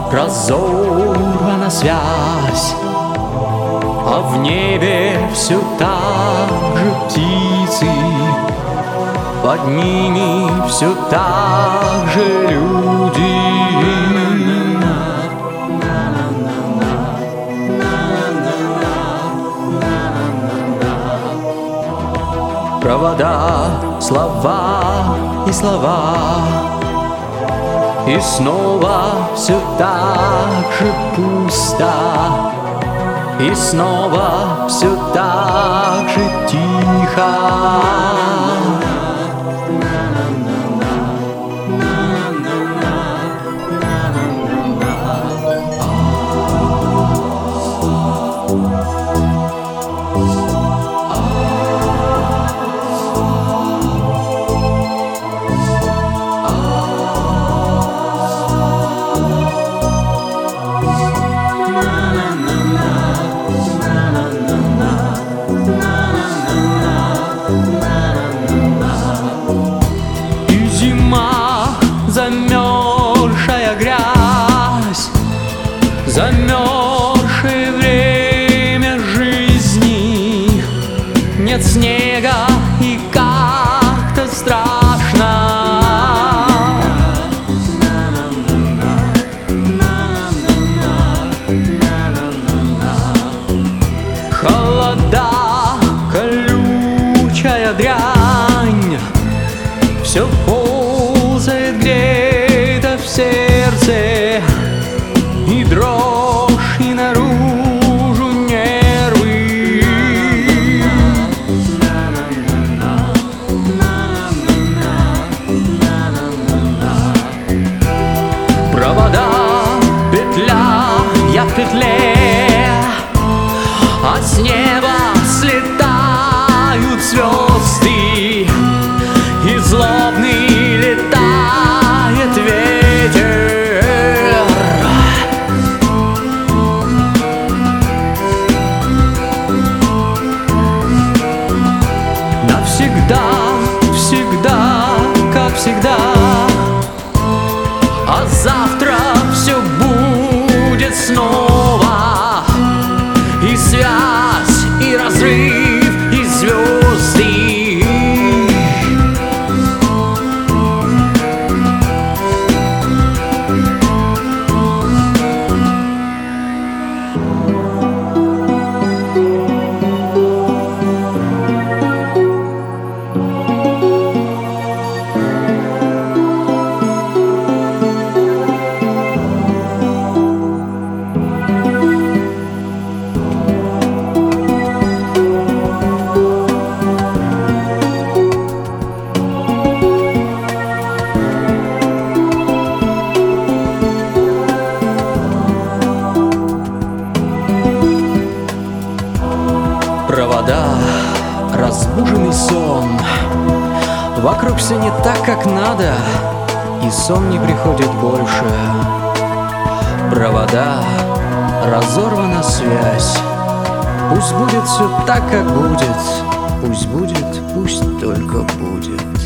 разорвана связь, а в небе все так же птицы, под ними все так же люди. Провода, слова и слова, и снова все так же пусто, и снова все так же тихо. Замерзшая грязь, замерзшее время жизни, нет снега и как-то страшно. Холода, колючая дрянь, все ползает где-то в сердце, и дрожь, и наружу нервы. Провода, петля, я в петле, а с неба слетают звезды, и злобный летает ветер. Навсегда, всегда, как всегда, а завтра все будет снова, и связь, и разрыв, и звезды. Провода, разбуженный сон, вокруг все не так, как надо, и сон не приходит больше. Провода, разорвана связь, пусть будет все так, как будет, пусть будет, пусть только будет.